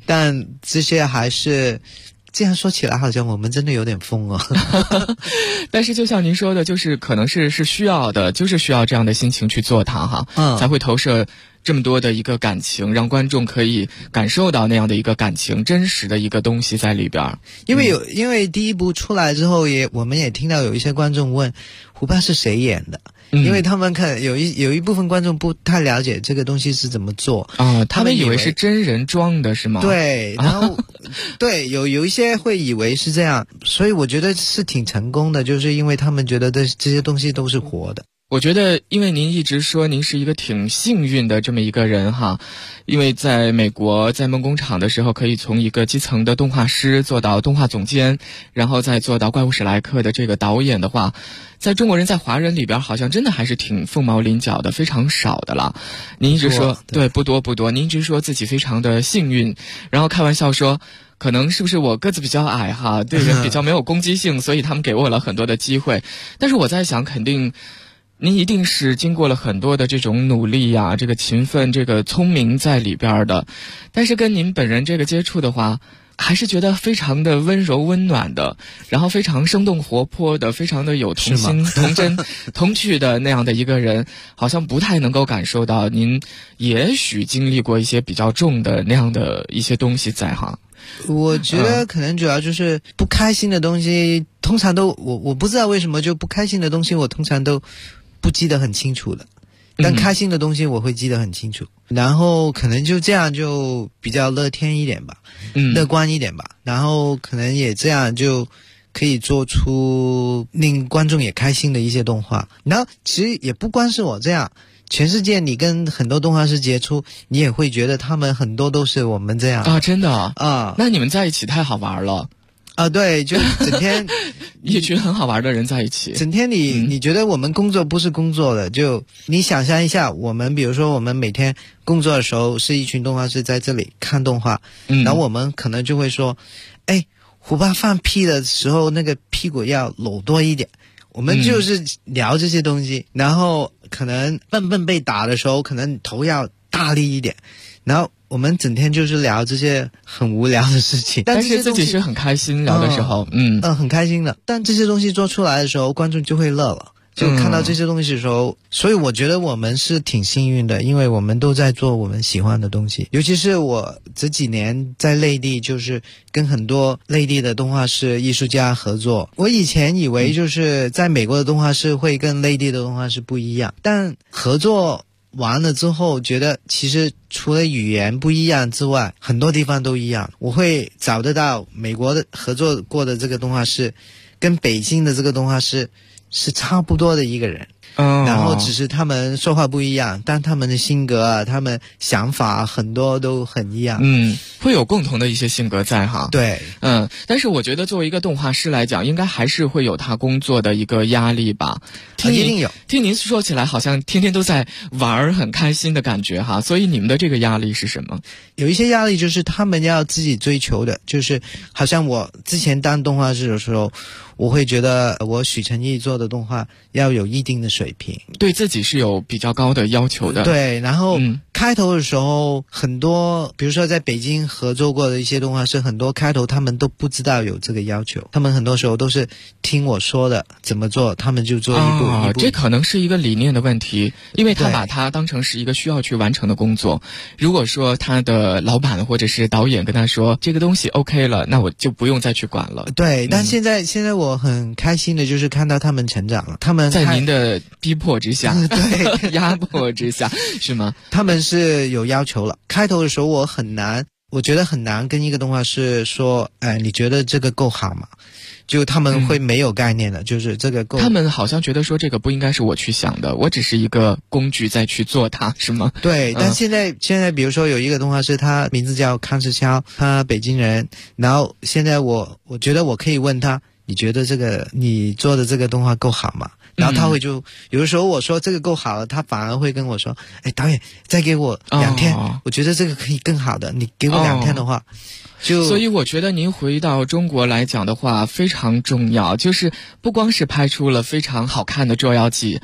但这些还是。这样说起来好像我们真的有点疯哦但是就像您说的，就是可能是需要的，就是需要这样的心情去做它哈，才会投射这么多的一个感情，让观众可以感受到那样的一个感情，真实的一个东西在里边。 因为第一部出来之后我们也听到有一些观众问胡巴是谁演的。因为他们看有一部分观众不太了解这个东西是怎么做他们以为是真人装的是吗？ 对，然后对有一些会以为是这样，所以我觉得是挺成功的，就是因为他们觉得这些东西都是活的。 我觉得因为您一直说您是一个挺幸运的这么一个人哈，因为在美国在梦工厂的时候可以从一个基层的动画师做到动画总监，然后再做到怪物史莱克的这个导演的话，在中国人在华人里边好像真的还是挺凤毛麟角的，非常少的了。您一直说对不多，您一直说自己非常的幸运，然后开玩笑说可能是不是我个子比较矮哈，对人比较没有攻击性，所以他们给我了很多的机会。但是我在想肯定您一定是经过了很多的这种努力呀，这个勤奋，这个聪明在里边的。但是跟您本人这个接触的话，还是觉得非常的温柔温暖的，然后非常生动活泼的，非常的有童心童真童趣的那样的一个人，好像不太能够感受到您也许经历过一些比较重的那样的一些东西在哈。 我觉得可能主要就是不开心的东西通常都我不知道为什么就不开心的东西我通常都不记得很清楚的，但开心的东西我会记得很清楚，然后可能就这样就比较乐天一点吧，乐观一点吧，然后可能也这样就可以做出令观众也开心的一些动画。然后其实也不光是我这样，全世界你跟很多动画师接触，你也会觉得他们很多都是我们这样真的那你们在一起太好玩了对，就整天一群很好玩的人在一起， 整天你觉得我们工作不是工作的，就你想象一下，我们比如说我们每天工作的时候是一群动画师在这里看动画，然后我们可能就会说胡巴放屁的时候那个屁股要搂多一点，我们就是聊这些东西，然后可能笨笨被打的时候可能头要大力一点，然后我们整天就是聊这些很无聊的事情， 但是自己是很开心聊的时候很开心的，但这些东西做出来的时候观众就会乐了，就看到这些东西的时候所以我觉得我们是挺幸运的，因为我们都在做我们喜欢的东西。尤其是我这几年在内地，就是跟很多内地的动画师艺术家合作，我以前以为就是在美国的动画师会跟内地的动画师不一样，但合作完了之后觉得其实除了语言不一样之外很多地方都一样，我会找得到美国的合作过的这个动画师跟北京的这个动画师是差不多的一个人，然后只是他们说话不一样，但他们的性格啊他们想法很多都很一样， 会有共同的一些性格在哈。 对， 但是我觉得作为一个动画师来讲，应该还是会有他工作的一个压力吧。 一定有。 听您说起来好像天天都在玩很开心的感觉哈，所以你们的这个压力是什么？ 有一些压力就是他们要自己追求的，就是好像我之前当动画师的时候，我会觉得我许成义做的动画要有一定的水平， 对自己是有比较高的要求的。 对，然后开头的时候很多比如说在北京合作过的一些动画师，很多开头他们都不知道有这个要求，他们很多时候都是听我说的怎么做他们就做一步一步。 这可能是一个理念的问题，因为他把它当成是一个需要去完成的工作。如果说他的老板或者是导演跟他说这个东西 OK 了，那我就不用再去管了。 对，但现在我很开心的就是看到他们成长了，他们在您的逼迫之下对压迫之下是吗？ 他们是有要求了。开头的时候我觉得很难跟一个动画师说你觉得这个够好吗？就他们会没有概念的，就是这个够。 他们好像觉得说这个不应该是我去想的，我只是一个工具再去做它，是吗？ 对，但现在比如说有一个动画师，他名字叫康世超，他北京人，然后现在我觉得我可以问他，你觉得这个你做的这个动画够好吗？然后他会就有的时候我说这个够好了，他反而会跟我说导演再给我2天，我觉得这个可以更好的，你给我2天的话所以我觉得您回到中国来讲的话非常重要，就是不光是拍出了非常好看的《捉妖记》，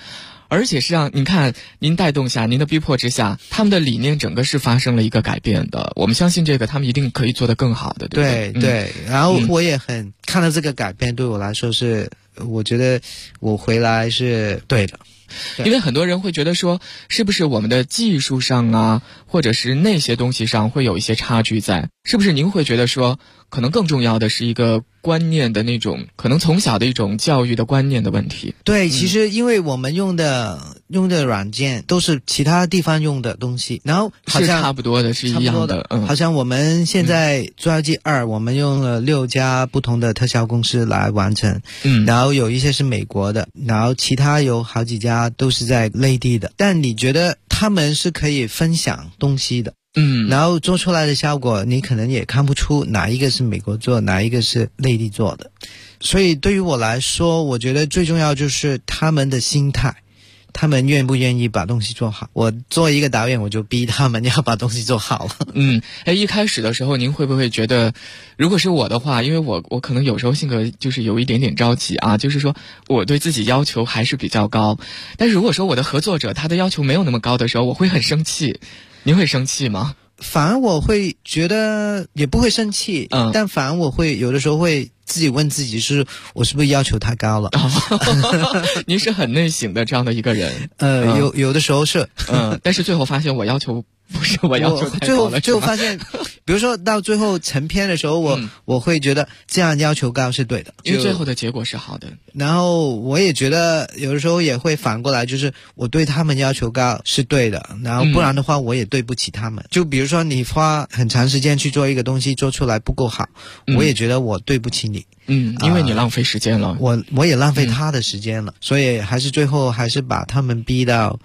而且是让您看，您带动下，您的逼迫之下，他们的理念整个是发生了一个改变的。我们相信这个，他们一定可以做得更好的，对不对？ 对。然后我也很看到这个改变，对我来说是，我觉得我回来是对的。 因为很多人会觉得说，是不是我们的技术上啊，或者是那些东西上会有一些差距在？是不是您会觉得说，可能更重要的是一个观念的那种，可能从小的一种教育的观念的问题？ 对，其实因为我们用的软件都是其他地方用的东西，然后好像是差不多的，是一样的。 好像我们现在《捉妖记2》，我们用了6家不同的特效公司来完成，然后有一些是美国的，然后其他有好几家都是在内地的。但你觉得他们是可以分享东西的？然后做出来的效果你可能也看不出哪一个是美国做，哪一个是内地做的。所以对于我来说，我觉得最重要就是他们的心态，他们愿不愿意把东西做好。我作为一个导演，我就逼他们要把东西做好了。 一开始的时候您会不会觉得，如果是我的话，因为我可能有时候性格就是有一点点着急啊，就是说我对自己要求还是比较高，但是如果说我的合作者他的要求没有那么高的时候，我会很生气。您会生气吗？ 反而我会觉得也不会生气，但反而我会有的时候会自己问自己，是我是不是要求太高了？ 您是很内省的这样的一个人。 有的时候是， 但是最后发现我要求不是我要求太高了， 最后发现，比如说到最后成片的时候，我会觉得这样要求高是对的， 因为最后的结果是好的。 然后我也觉得有的时候也会反过来，就是我对他们要求高是对的，然后不然的话我也对不起他们。就比如说你花很长时间去做一个东西，做出来不够好，我也觉得我对不起你。 因为你浪费时间了， 我也浪费他的时间了，所以最后还是把他们逼到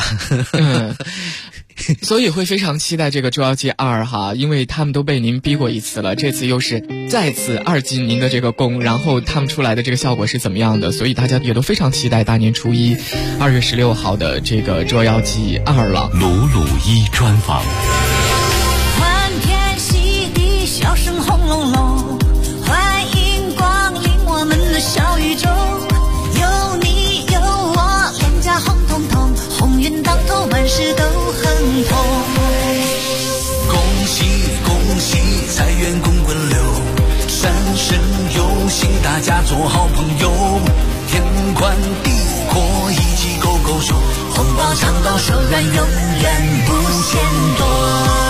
所以会非常期待这个《捉妖记2》哈，因为他们都被您逼过一次了，这次又是再次2进您的这个功，然后他们出来的这个效果是怎么样的，所以大家也都非常期待大年初一2月16号的这个《捉妖记2》了。 鲁鲁一专访。 欢天喜地，笑声轰隆隆，欢迎光临我们的小宇宙，有你有我，脸颊红彤彤，鸿运当头，万事都亨通。 恭喜恭喜，财源滚滚流，三生有幸，大家做好朋友，天宽地阔，一起勾勾手，红包抢到手软，永远不嫌多。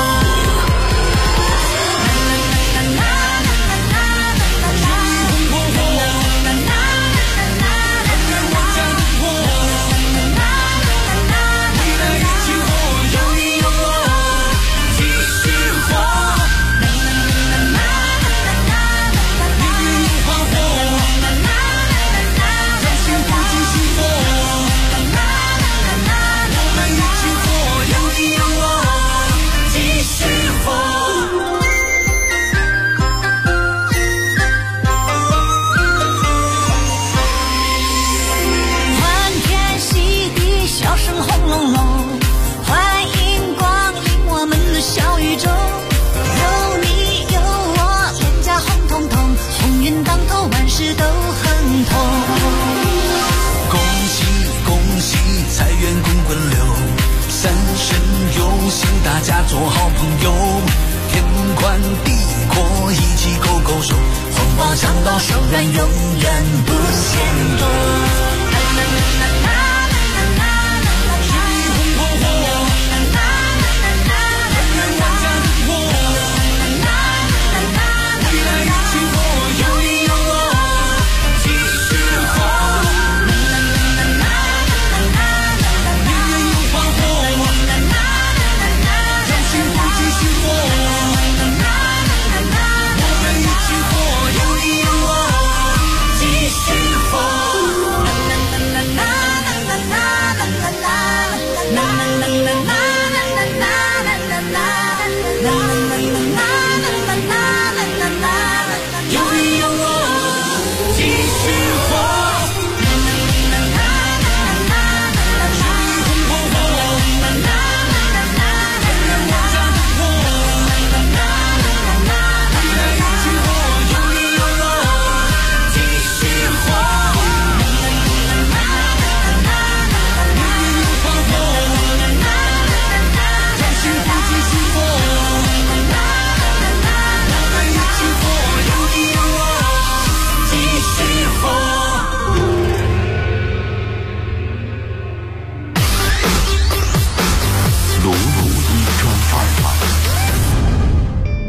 大家做好朋友，天宽地阔，一起勾勾手，红包抢到手软，永远不嫌多。继续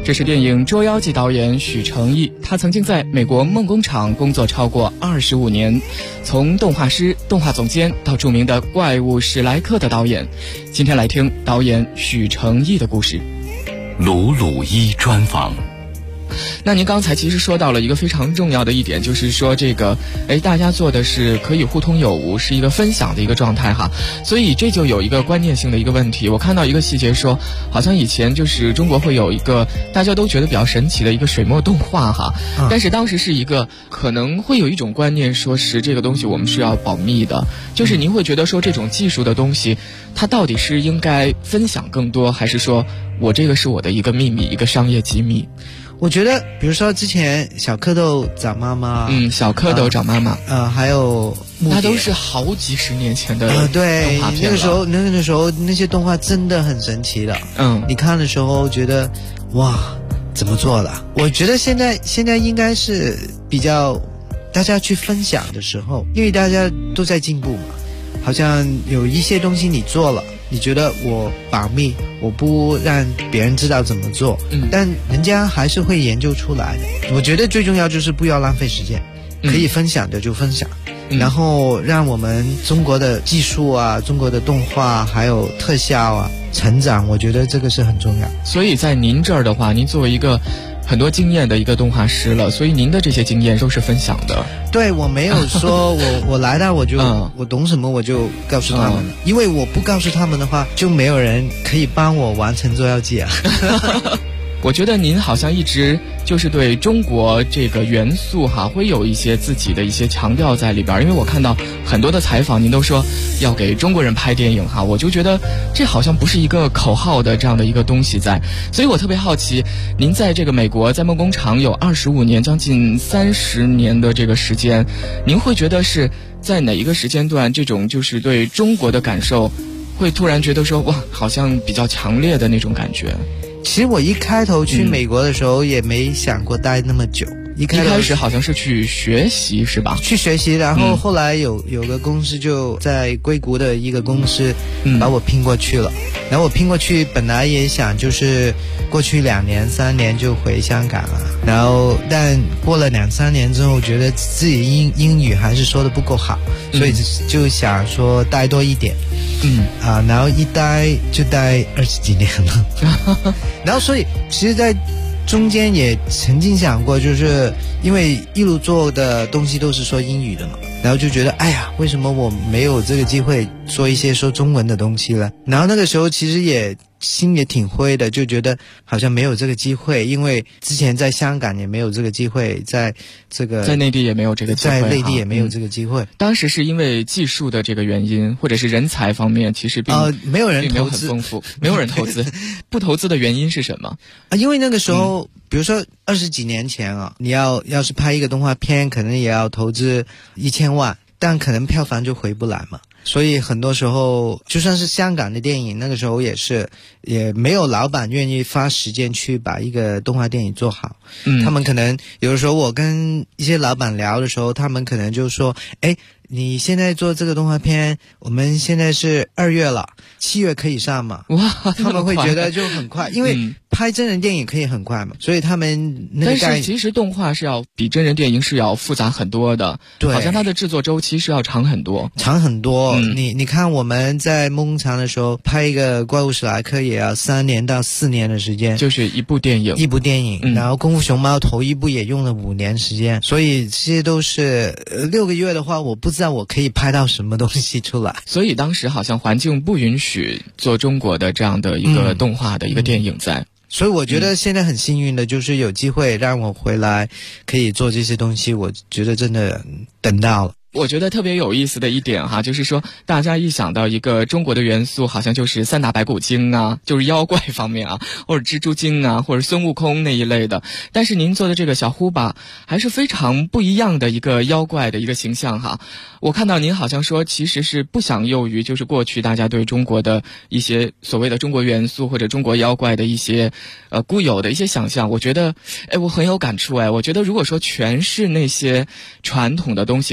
这是电影《捉妖记》导演许成义，他曾经在美国梦工厂工作超过25年，从动画师、动画总监到著名的怪物史莱克的导演。今天来听导演许成义的故事。 鲁鲁一专访。 那您刚才其实说到了一个非常重要的一点，就是说这个大家做的是可以互通有无，是一个分享的一个状态哈。所以这就有一个观念性的一个问题。我看到一个细节说，好像以前就是中国会有一个大家都觉得比较神奇的一个水墨动画哈，但是当时是一个可能会有一种观念，说是这个东西我们是要保密的，就是您会觉得说这种技术的东西它到底是应该分享更多，还是说我这个是我的一个秘密，一个商业机密？ 我觉得比如说之前小蝌蚪找妈妈， 小蝌蚪找妈妈， 还有那都是好几十年前的对， 动画片了。 那个时候那些动画真的很神奇的。你看的时候觉得哇，怎么做的？我觉得现在应该是比较大家去分享的时候，因为大家都在进步嘛。好像有一些东西你做了，你觉得我保密，我不让别人知道怎么做，但人家还是会研究出来的。我觉得最重要就是不要浪费时间，可以分享的就分享，然后让我们中国的技术啊、中国的动画还有特效啊成长，我觉得这个是很重要。 所以在您这儿的话，您作为一个很多经验的一个动画师了，所以您的这些经验都是分享的。 对，我没有说我来到我就我懂什么我就告诉他们了，因为我不告诉他们的话，就没有人可以帮我完成捉妖记啊。 我觉得您好像一直就是对中国这个元素哈，会有一些自己的一些强调在里边。因为我看到很多的采访，您都说要给中国人拍电影哈，我就觉得这好像不是一个口号的这样的一个东西在。所以我特别好奇，您在这个美国在梦工厂有25年，将近30年的这个时间，您会觉得是在哪一个时间段，这种就是对中国的感受会突然觉得说哇，好像比较强烈的那种感觉？ 其实我一开头去美国的时候也没想过待那么久，一开始好像是去学习是吧？ 去学习，然后后来有个公司就在硅谷的一个公司把我聘过去了，然后我聘过去本来也想就是过去2年3年就回香港了，然后但过了2、3年之后觉得自己英语还是说的不够好，所以就想说待多一点。然后一待就待20几年了。然后所以其实在中间也曾经想过，就是因为一路做的东西都是说英语的嘛，然后就觉得哎呀，为什么我没有这个机会做一些说中文的东西了？然后那个时候其实也心也挺灰的，就觉得好像没有这个机会，因为之前在香港也没有这个机会，在内地也没有这个机会， 在内地也没有这个机会。 当时是因为技术的这个原因，或者是人才方面，其实没有人投资， 并没有很丰富，没有人投资。不投资的原因是什么？ 因为那个时候，比如说20几年前啊，你要是拍一个动画片，可能也要投资1000万，但可能票房就回不来嘛。所以很多时候就算是香港的电影，那个时候也没有老板愿意花时间去把一个动画电影做好。他们可能有的时候我跟一些老板聊的时候，他们可能就说你现在做这个动画片，我们现在是2月了，7月可以上嘛？哇，他们会觉得就很快，因为拍真人电影可以很快嘛，所以他们那个概念。 但是其实动画是要比真人电影是要复杂很多的，对，好像它的制作周期是要长很多。 你看我们在梦工厂的时候拍一个怪物史莱克也要3年到4年的时间， 就是一部电影， 然后功夫熊猫头一部也用了5年时间，所以这些都是6个月的话，我不知道我可以拍到什么东西出来。 所以当时好像环境不允许做中国的这样的一个动画的一个电影在。 所以我觉得现在很幸运的就是有机会让我回来可以做这些东西，我觉得真的等到了。 我觉得特别有意思的一点哈，就是说大家一想到一个中国的元素，好像就是3打白骨精啊，就是妖怪方面啊，或者蜘蛛精啊，或者孙悟空那一类的。但是您做的这个小呼巴还是非常不一样的一个妖怪的一个形象哈。我看到您好像说其实是不想囿于就是过去大家对中国的一些所谓的中国元素或者中国妖怪的一些固有的一些想象。我觉得我很有感触我觉得如果说全是那些传统的东西，不是说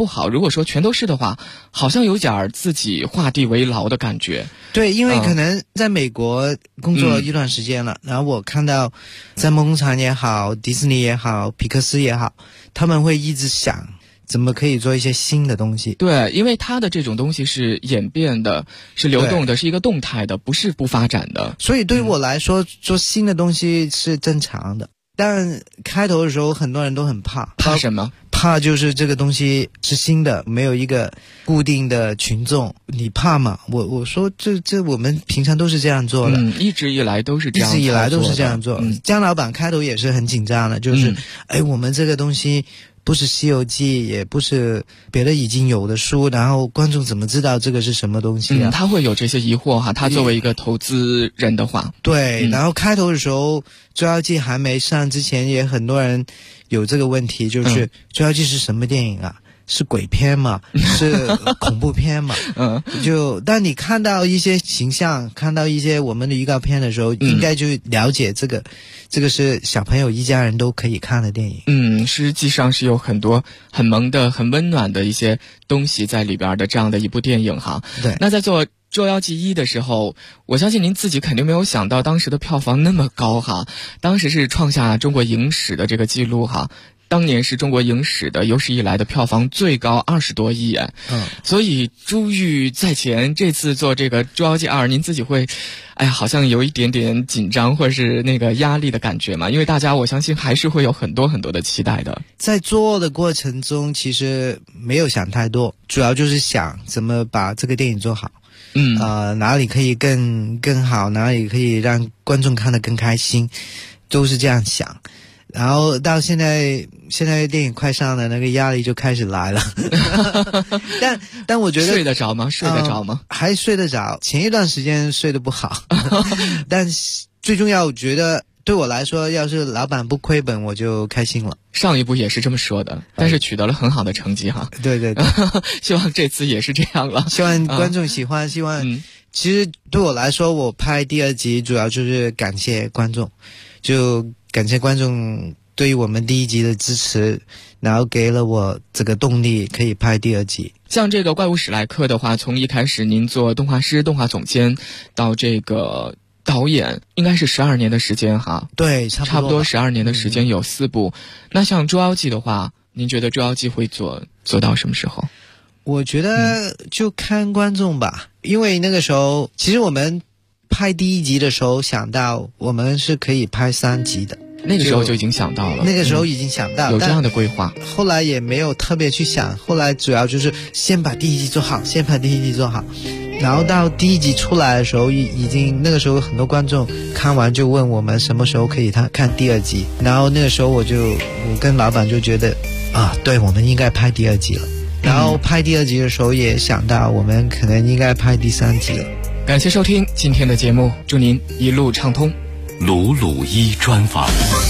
不好。如果说全都是的话，好像有点自己画地为牢的感觉。 对，因为可能在美国工作一段时间了，然后我看到在梦工厂也好，迪士尼也好，皮克斯也好，他们会一直想怎么可以做一些新的东西。 对，因为它的这种东西是演变的，是流动的，是一个动态的，不是不发展的。 所以对于我来说，做新的东西是正常的。但开头的时候很多人都很怕。 怕什么？ 怕就是这个东西是新的，没有一个固定的群众，你怕吗？我说这我们平常都是这样做的， 一直以来都是这样做的， 一直以来都是这样做。姜老板开头也是很紧张的，就是我们这个东西不是《西游记》，也不是别的已经有的书，然后观众怎么知道这个是什么东西啊？ 他会有这些疑惑哈。他作为一个投资人的话， 对。然后开头的时候，《捉妖记》还没上之前，也很多人有这个问题，就是《捉妖记》是什么电影啊？是鬼片吗？是恐怖片吗？当你看到一些形象，看到一些我们的预告片的时候，应该就了解这个是小朋友一家人都可以看的电影。 实际上是有很多很萌的、很温暖的一些东西在里边的这样的一部电影哈。 对。 那在做《捉妖记1》的时候，我相信您自己肯定没有想到当时的票房那么高哈，当时是创下中国影史的这个记录哈。当年是中国影史的有史以来的票房最高20多亿元。所以珠玉在前，这次做这个《捉妖记2》，您自己会好像有一点点紧张或者是那个压力的感觉嘛？因为大家我相信还是会有很多很多的期待的。 在做的过程中其实没有想太多，主要就是想怎么把这个电影做好。哪里可以更好，哪里可以让观众看得更开心，都是这样想。然后到现在电影快上了，那个压力就开始来了。但我觉得睡得着吗？ 还睡得着。前一段时间睡得不好。但最重要，我觉得对我来说，要是老板不亏本，我就开心了。 上一部也是这么说的，但是取得了很好的成绩哈。 对。 希望这次也是这样了。 希望观众喜欢，希望其实对我来说，我拍第2集主要就是感谢观众，就感谢观众对于我们第1集的支持，然后给了我这个动力可以拍第2集。 像这个怪物史莱克的话，从一开始您做动画师、动画总监到这个导演，应该是12年的时间哈。 对， 差不多12年的时间，有4部。那像《捉妖记》的话，您觉得《捉妖记》会做到什么时候？ 我觉得就看观众吧，因为那个时候其实我们拍第1集的时候想到我们是可以拍3集的。 那个时候就已经想到了， 那个时候已经想到， 有这样的规划。 后来也没有特别去想，后来主要就是先把第1集做好，然后到第1集出来的时候，已经那个时候很多观众看完就问我们什么时候可以看第2集，然后那个时候我跟老板就觉得对，我们应该拍第2集了。然后拍第2集的时候也想到我们可能应该拍第3集了。 感谢收听今天的节目，祝您一路畅通。 鲁鲁一专访。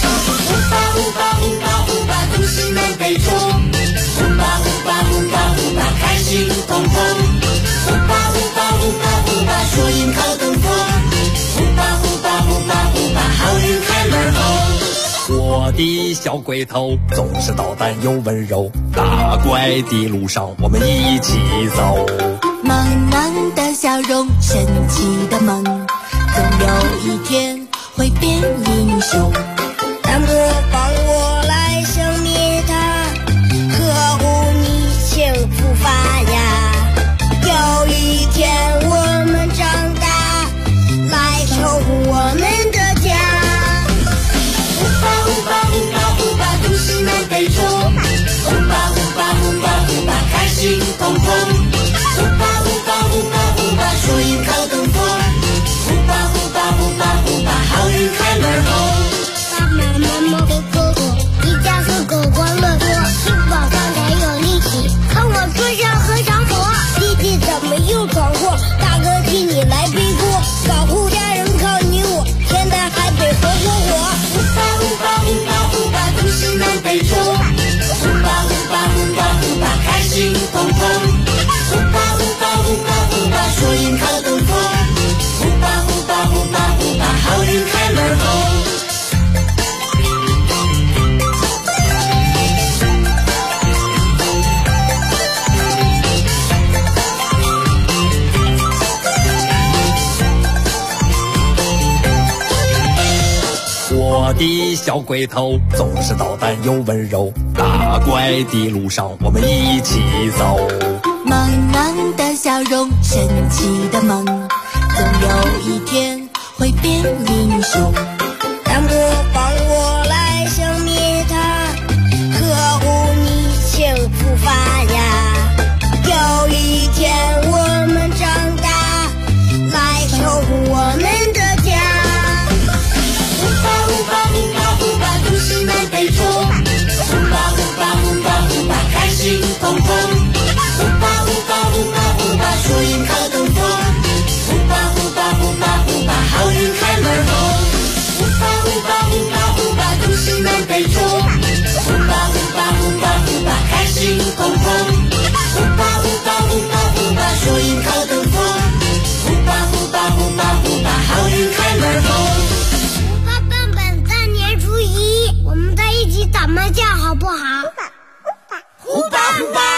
都市南北中，开心通通，说音靠东风，好运开门红。 我的小鬼头总是捣蛋又温柔，打怪的路上我们一起走。 萌萌的笑容，神奇的梦，总有一天会变英雄。 大哥帮我来消灭他，呵护你幸福发芽。有一天我们长大，来守护我们的家。 都市南北中，开心通通，说音靠东风， 我的小鬼头，总是捣蛋又温柔。打怪的路上，我们一起走。 萌萌的笑容，神奇的梦，总有一天会变英雄。 大魔帮我来消灭它，呵护你幸福发芽。有一天我们长大，来守护我们的家。呼吧呼吧呼吧呼吧，都市南北中。呼吧呼吧呼吧呼吧，开心砰砰。呼吧呼吧呼吧呼吧，树荫靠东风。呼吧呼吧呼吧呼吧，好运开门红。呼吧呼吧呼吧呼吧，都市南北中。呼吧呼吧呼吧呼吧，开心砰砰。呼吧呼吧呼吧呼吧，树荫靠东风。呼吧呼吧呼吧呼吧，好运开门红。胡巴笨笨，大年初一，我们在一起打麻将好不好？胡巴胡巴。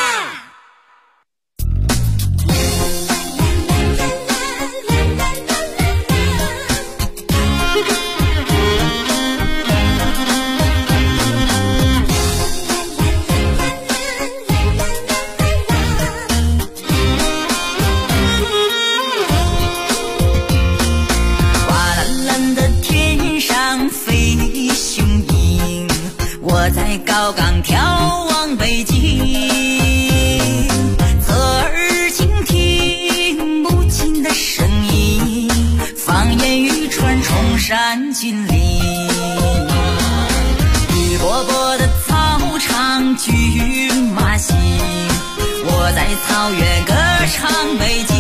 在高岗眺望北京，侧耳倾听母亲的声音，放眼欲穿崇山峻岭。绿波波的草场，骏马行，我在草原歌唱北京。